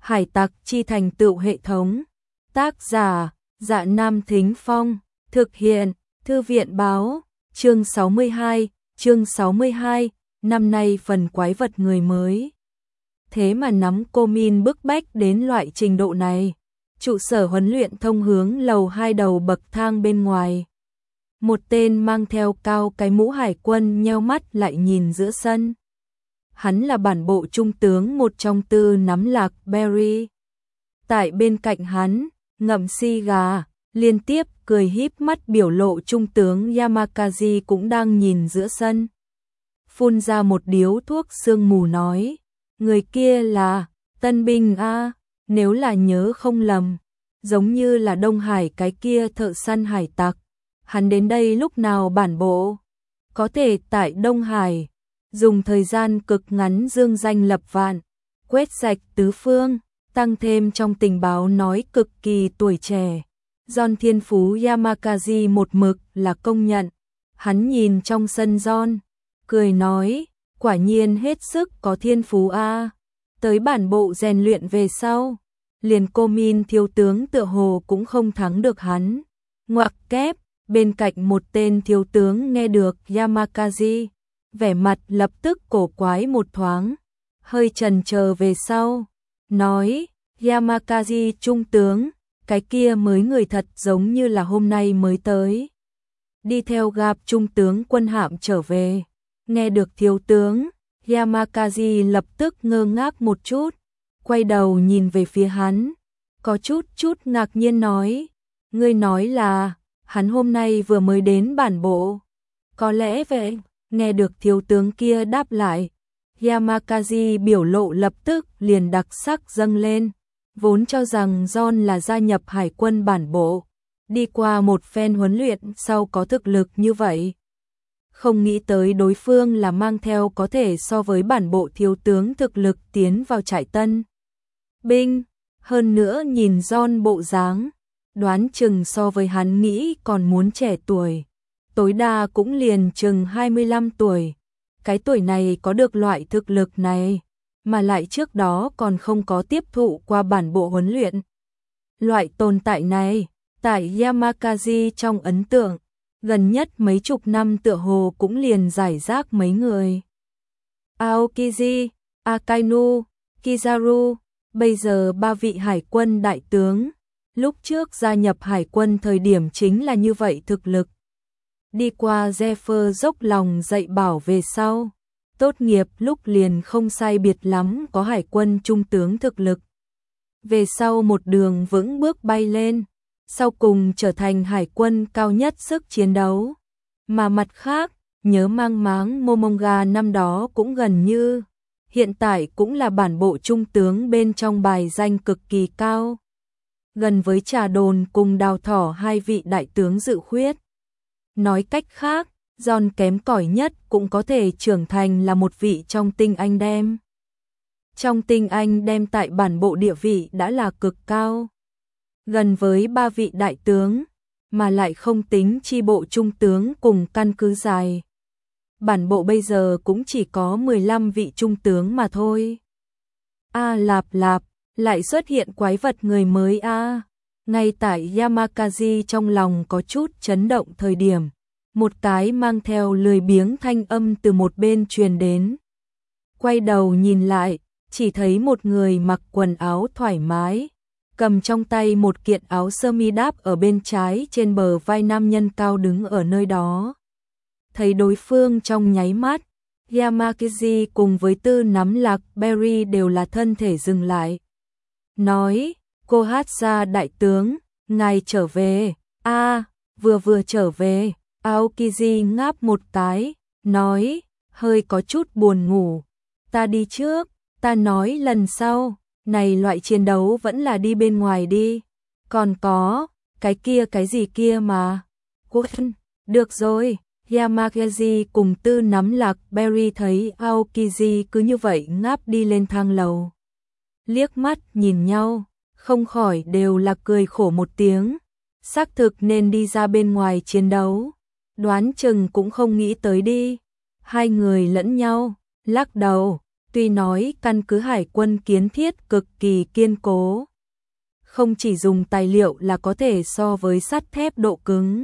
Hải tặc chi thành tựu hệ thống. Tác giả: Dạ Nam Thính Phong. Thực hiện: Thư viện báo. Chương 62, năm nay phần quái vật người mới. Thế mà nắm cô Min bức bách đến loại trình độ này. Trụ sở huấn luyện thông hướng lầu 2 đầu bậc thang bên ngoài. Một tên mang theo cao cái mũ hải quân nheo mắt lại nhìn giữa sân. Hắn là bản bộ trung tướng một trong tư nắm lạc Berry. Tại bên cạnh hắn, ngậm xì gà, liên tiếp cười híp mắt biểu lộ trung tướng Yamakazi cũng đang nhìn giữa sân. Phun ra một điếu thuốc sương mù nói, người kia là tân binh a, nếu là nhớ không lầm, giống như là Đông Hải cái kia thợ săn hải tặc. Hắn đến đây lúc nào bản bộ? Có thể tại Đông Hải, dùng thời gian cực ngắn dương danh lập vạn, quét sạch tứ phương, tăng thêm trong tình báo nói cực kỳ tuổi trẻ. John thiên phú Yamakazi một mực là công nhận. Hắn nhìn trong sân John, cười nói, quả nhiên hết sức có thiên phú a. Tới bản bộ rèn luyện về sau, liền cô Min thiếu tướng tựa hồ cũng không thắng được hắn. Ngoặc kép, bên cạnh một tên thiếu tướng nghe được Yamakazi, vẻ mặt lập tức cổ quái một thoáng, hơi chần chờ về sau, nói, Yamakazi trung tướng, cái kia mới người thật giống như là hôm nay mới tới. Đi theo gặp trung tướng quân hạm trở về, nghe được thiếu tướng, Yamakazi lập tức ngơ ngác một chút, quay đầu nhìn về phía hắn, có chút ngạc nhiên nói, ngươi nói là, hắn hôm nay vừa mới đến bản bộ. Có lẽ vậy, nghe được thiếu tướng kia đáp lại, Yamakazi biểu lộ lập tức liền đặc sắc dâng lên, vốn cho rằng John là gia nhập hải quân bản bộ, đi qua một phen huấn luyện sau có thực lực như vậy. Không nghĩ tới đối phương là mang theo có thể so với bản bộ thiếu tướng thực lực tiến vào trại tân binh, hơn nữa nhìn John bộ dáng, đoán chừng so với hắn nghĩ còn muốn trẻ tuổi, tối đa cũng liền chừng 25 tuổi. Cái tuổi này có được loại thực lực này, mà lại trước đó còn không có tiếp thụ qua bản bộ huấn luyện. Loại tồn tại này, tại Yamakazi trong ấn tượng, gần nhất mấy chục năm tựa hồ cũng liền giải rác mấy người. Aokiji, Akainu, Kizaru, bây giờ ba vị hải quân đại tướng, lúc trước gia nhập hải quân thời điểm chính là như vậy thực lực. Đi qua Zephyr dốc lòng dạy bảo về sau, tốt nghiệp lúc liền không sai biệt lắm có hải quân trung tướng thực lực. Về sau một đường vững bước bay lên, sau cùng trở thành hải quân cao nhất sức chiến đấu. Mà mặt khác, nhớ mang máng Momonga năm đó cũng gần như, hiện tại cũng là bản bộ trung tướng bên trong bài danh cực kỳ cao. Gần với Trà Đồn cùng Đào Thỏ hai vị đại tướng dự khuyết. Nói cách khác, John kém cỏi nhất cũng có thể trưởng thành là một vị trong tinh anh đem. Trong tinh anh đem tại bản bộ địa vị đã là cực cao. Gần với ba vị đại tướng, mà lại không tính chi bộ trung tướng cùng căn cứ dài. Bản bộ bây giờ cũng chỉ có 15 vị trung tướng mà thôi. A lạp lạp, lại xuất hiện quái vật người mới a. Ngay tại Yamakazi trong lòng có chút chấn động thời điểm, một cái mang theo lười biếng thanh âm từ một bên truyền đến. Quay đầu nhìn lại, chỉ thấy một người mặc quần áo thoải mái, cầm trong tay một kiện áo sơ mi đáp ở bên trái trên bờ vai nam nhân cao đứng ở nơi đó. Thấy đối phương trong nháy mắt, Yamakazi cùng với tư nắm lạc Berry đều là thân thể dừng lại. Nói, cô Hatsa đại tướng, ngài trở về, vừa trở về. Aokiji ngáp một cái, nói, hơi có chút buồn ngủ, ta đi trước, ta nói lần sau, này loại chiến đấu vẫn là đi bên ngoài đi, còn có, cái gì kia mà, Quân, được rồi. Yamakazi cùng tư nắm lạc Berry thấy Aokiji cứ như vậy ngáp đi lên thang lầu. Liếc mắt nhìn nhau, không khỏi đều là cười khổ một tiếng, xác thực nên đi ra bên ngoài chiến đấu. Đoán chừng cũng không nghĩ tới đi. Hai người lẫn nhau, lắc đầu, Tuy nói căn cứ hải quân kiến thiết cực kỳ kiên cố, không chỉ dùng tài liệu là có thể so với sắt thép độ cứng.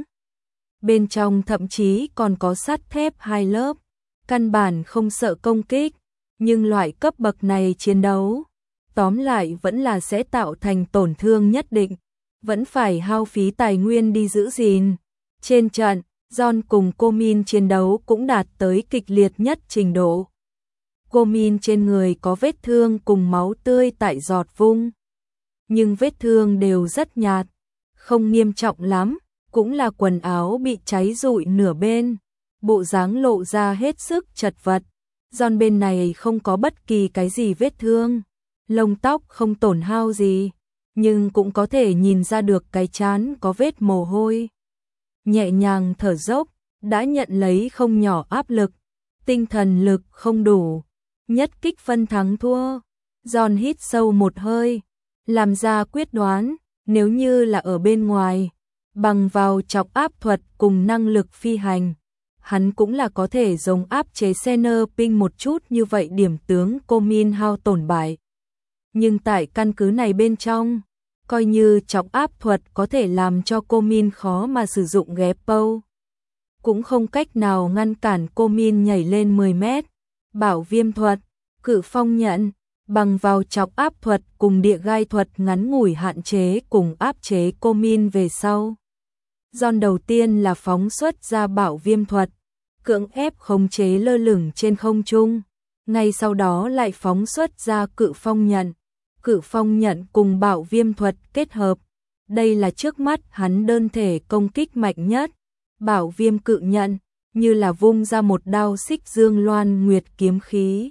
Bên trong thậm chí còn có sắt thép 2 lớp, căn bản không sợ công kích, nhưng loại cấp bậc này chiến đấu, tóm lại vẫn là sẽ tạo thành tổn thương nhất định, vẫn phải hao phí tài nguyên đi giữ gìn. Trên trận, John cùng cô Min chiến đấu cũng đạt tới kịch liệt nhất trình độ. Cô Min trên người có vết thương cùng máu tươi tại giọt vung, nhưng vết thương đều rất nhạt, không nghiêm trọng lắm, cũng là quần áo bị cháy rụi nửa bên, bộ dáng lộ ra hết sức chật vật. John bên này không có bất kỳ cái gì vết thương, lông tóc không tổn hao gì, nhưng cũng có thể nhìn ra được cái trán có vết mồ hôi. Nhẹ nhàng thở dốc, đã nhận lấy không nhỏ áp lực, tinh thần lực không đủ, nhất kích phân thắng thua. John hít sâu một hơi, làm ra quyết đoán, nếu như là ở bên ngoài, bằng vào chọc áp thuật cùng năng lực phi hành, hắn cũng là có thể giống áp chế Senner Ping một chút như vậy điểm tướng cô Min hao tổn bại. Nhưng tại căn cứ này bên trong, coi như chọc áp thuật có thể làm cho cô Min khó mà sử dụng ghép pâu, cũng không cách nào ngăn cản cô Min nhảy lên 10 mét. Bảo viêm thuật, cự phong nhận, bằng vào chọc áp thuật cùng địa gai thuật ngắn ngủi hạn chế cùng áp chế cô Min về sau. John đầu tiên là phóng xuất ra bảo viêm thuật, cưỡng ép khống chế lơ lửng trên không trung, ngay sau đó lại phóng xuất ra cự phong nhận. Cự phong nhận cùng bảo viêm thuật kết hợp, đây là trước mắt hắn đơn thể công kích mạnh nhất. Bảo viêm cự nhận, như là vung ra một đao xích dương loan nguyệt kiếm khí,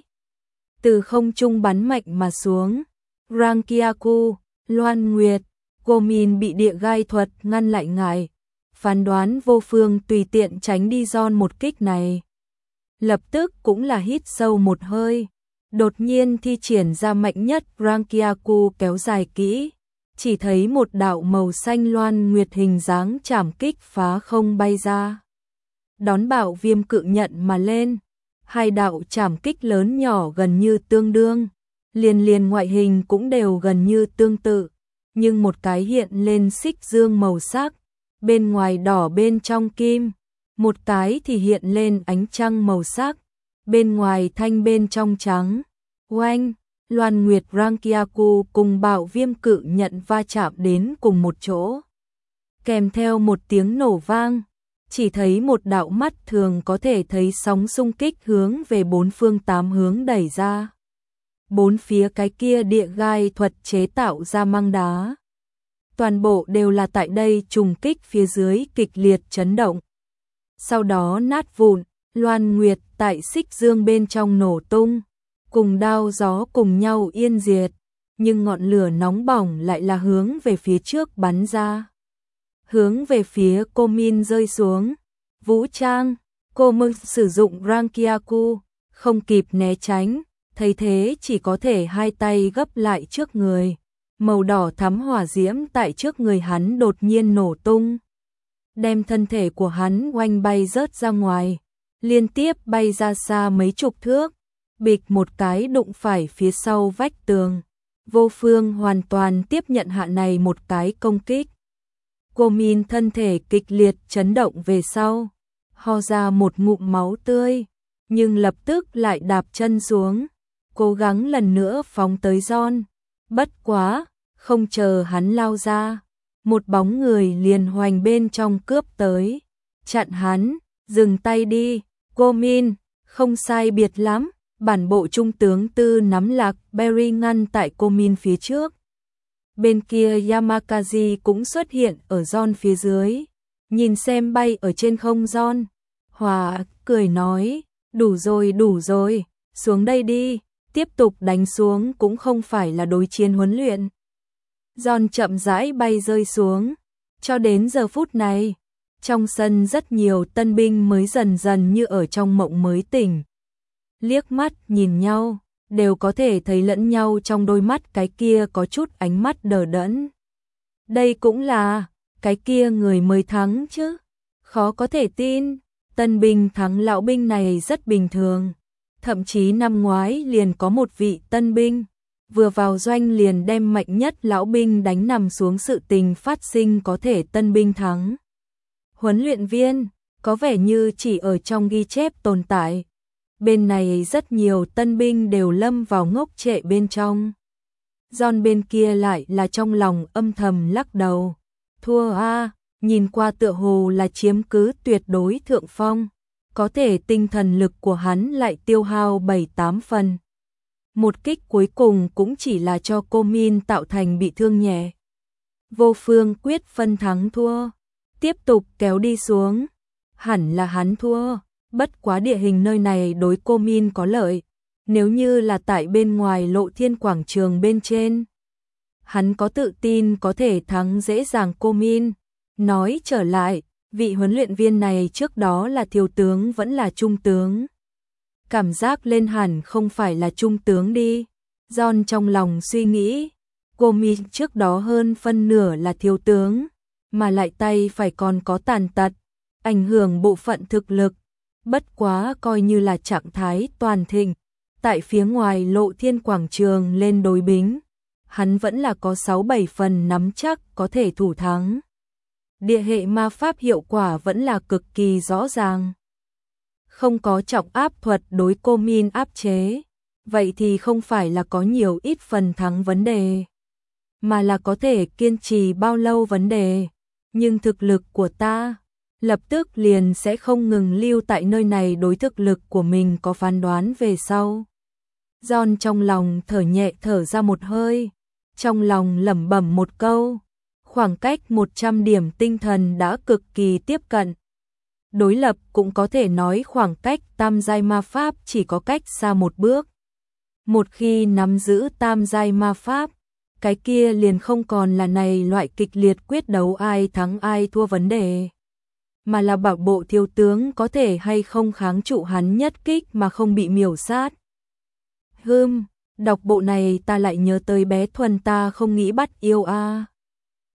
từ không trung bắn mạnh mà xuống. Rankiaku, loan nguyệt, cô Min bị địa gai thuật ngăn lại ngại, phán đoán vô phương tùy tiện tránh đi John một kích này. Lập tức cũng là hít sâu một hơi, đột nhiên thi triển ra mạnh nhất Rankiaku kéo dài kỹ, chỉ thấy một đạo màu xanh loan nguyệt hình dáng chảm kích phá không bay ra, đón bảo viêm cự nhận mà lên. Hai đạo chảm kích lớn nhỏ gần như tương đương, liền ngoại hình cũng đều gần như tương tự, nhưng một cái hiện lên xích dương màu sắc, bên ngoài đỏ bên trong kim, một cái thì hiện lên ánh trăng màu sắc, bên ngoài thanh bên trong trắng. Oanh, loan nguyệt Rankiaku cùng bảo viêm cự nhận va chạm đến cùng một chỗ, kèm theo một tiếng nổ vang, chỉ thấy một đạo mắt thường có thể thấy sóng xung kích hướng về bốn phương tám hướng đẩy ra. Bốn phía cái kia địa gai thuật chế tạo ra măng đá, toàn bộ đều là tại đây trùng kích phía dưới kịch liệt chấn động. Sau đó nát vụn, loan nguyệt tại xích dương bên trong nổ tung, cùng đao gió cùng nhau yên diệt, nhưng ngọn lửa nóng bỏng lại là hướng về phía trước bắn ra, hướng về phía cô Min rơi xuống. Vũ trang, cô Min sử dụng Rankiaku, không kịp né tránh, thấy thế chỉ có thể hai tay gấp lại trước người. Màu đỏ thắm hỏa diễm tại trước người hắn đột nhiên nổ tung, đem thân thể của hắn oanh bay rớt ra ngoài, liên tiếp bay ra xa mấy chục thước, bịch một cái đụng phải phía sau vách tường. Vô phương hoàn toàn tiếp nhận hạ này một cái công kích. Cô Min thân thể kịch liệt chấn động về sau, ho ra một ngụm máu tươi, nhưng lập tức lại đạp chân xuống, cố gắng lần nữa phóng tới John. Bất quá, không chờ hắn lao ra, một bóng người liền hoành bên trong cướp tới, chặn hắn. Dừng tay đi, cô Min, không sai biệt lắm. Bản bộ trung tướng Tư nắm lạc Berry ngăn tại cô Min phía trước. Bên kia Yamakazi cũng xuất hiện ở John phía dưới, nhìn xem bay ở trên không John. Hòa cười nói, đủ rồi, xuống đây đi, tiếp tục đánh xuống cũng không phải là đối chiến huấn luyện. John chậm rãi bay rơi xuống, cho đến giờ phút này, trong sân rất nhiều tân binh mới dần dần như ở trong mộng mới tỉnh. Liếc mắt nhìn nhau, đều có thể thấy lẫn nhau trong đôi mắt cái kia có chút ánh mắt đờ đẫn. Đây cũng là, cái kia người mới thắng chứ, khó có thể tin, tân binh thắng lão binh này rất bình thường, Thậm chí năm ngoái liền có một vị tân binh, vừa vào doanh liền đem mạnh nhất lão binh đánh nằm xuống, sự tình phát sinh có thể tân binh thắng. Huấn luyện viên, có vẻ như chỉ ở trong ghi chép tồn tại. Bên này rất nhiều tân binh đều lâm vào ngốc trệ bên trong. John bên kia lại là trong lòng âm thầm lắc đầu. Thua a, nhìn qua tựa hồ là chiếm cứ tuyệt đối thượng phong. Có thể tinh thần lực của hắn lại tiêu hao 7-8 phần. Một kích cuối cùng cũng chỉ là cho cô Min tạo thành bị thương nhẹ. Vô Phương quyết phân thắng thua. Tiếp tục kéo đi xuống. Hẳn là hắn thua. Bất quá địa hình nơi này đối cô Min có lợi. Nếu như là tại bên ngoài Lộ Thiên quảng trường bên trên, hắn có tự tin có thể thắng dễ dàng cô Min. Nói trở lại, vị huấn luyện viên này trước đó là thiếu tướng vẫn là trung tướng. Cảm giác lên hẳn không phải là trung tướng đi. John trong lòng suy nghĩ, cô Min trước đó hơn phân nửa là thiếu tướng, mà lại tay phải còn có tàn tật, ảnh hưởng bộ phận thực lực. Bất quá coi như là trạng thái toàn thịnh, tại phía ngoài Lộ Thiên quảng trường lên đối bính, hắn vẫn là có 6-7 phần nắm chắc có thể thủ thắng. Địa hệ ma pháp hiệu quả vẫn là cực kỳ rõ ràng. Không có trọng áp thuật đối cô Min áp chế, vậy thì không phải là có nhiều ít phần thắng vấn đề, mà là có thể kiên trì bao lâu vấn đề. Nhưng thực lực của ta lập tức liền sẽ không ngừng lưu tại nơi này, đối thực lực của mình có phán đoán về sau. John trong lòng thở nhẹ thở ra một hơi, trong lòng lẩm bẩm một câu, khoảng cách 100 điểm tinh thần đã cực kỳ tiếp cận. Đối lập cũng có thể nói khoảng cách tam giai ma pháp chỉ có cách xa một bước. Một khi nắm giữ tam giai ma pháp, cái kia liền không còn là này loại kịch liệt quyết đấu ai thắng ai thua vấn đề, mà là bảo bộ thiếu tướng có thể hay không kháng trụ hắn nhất kích mà không bị miểu sát. Đọc bộ này ta lại nhớ tới bé Thuần ta không nghĩ bắt yêu a.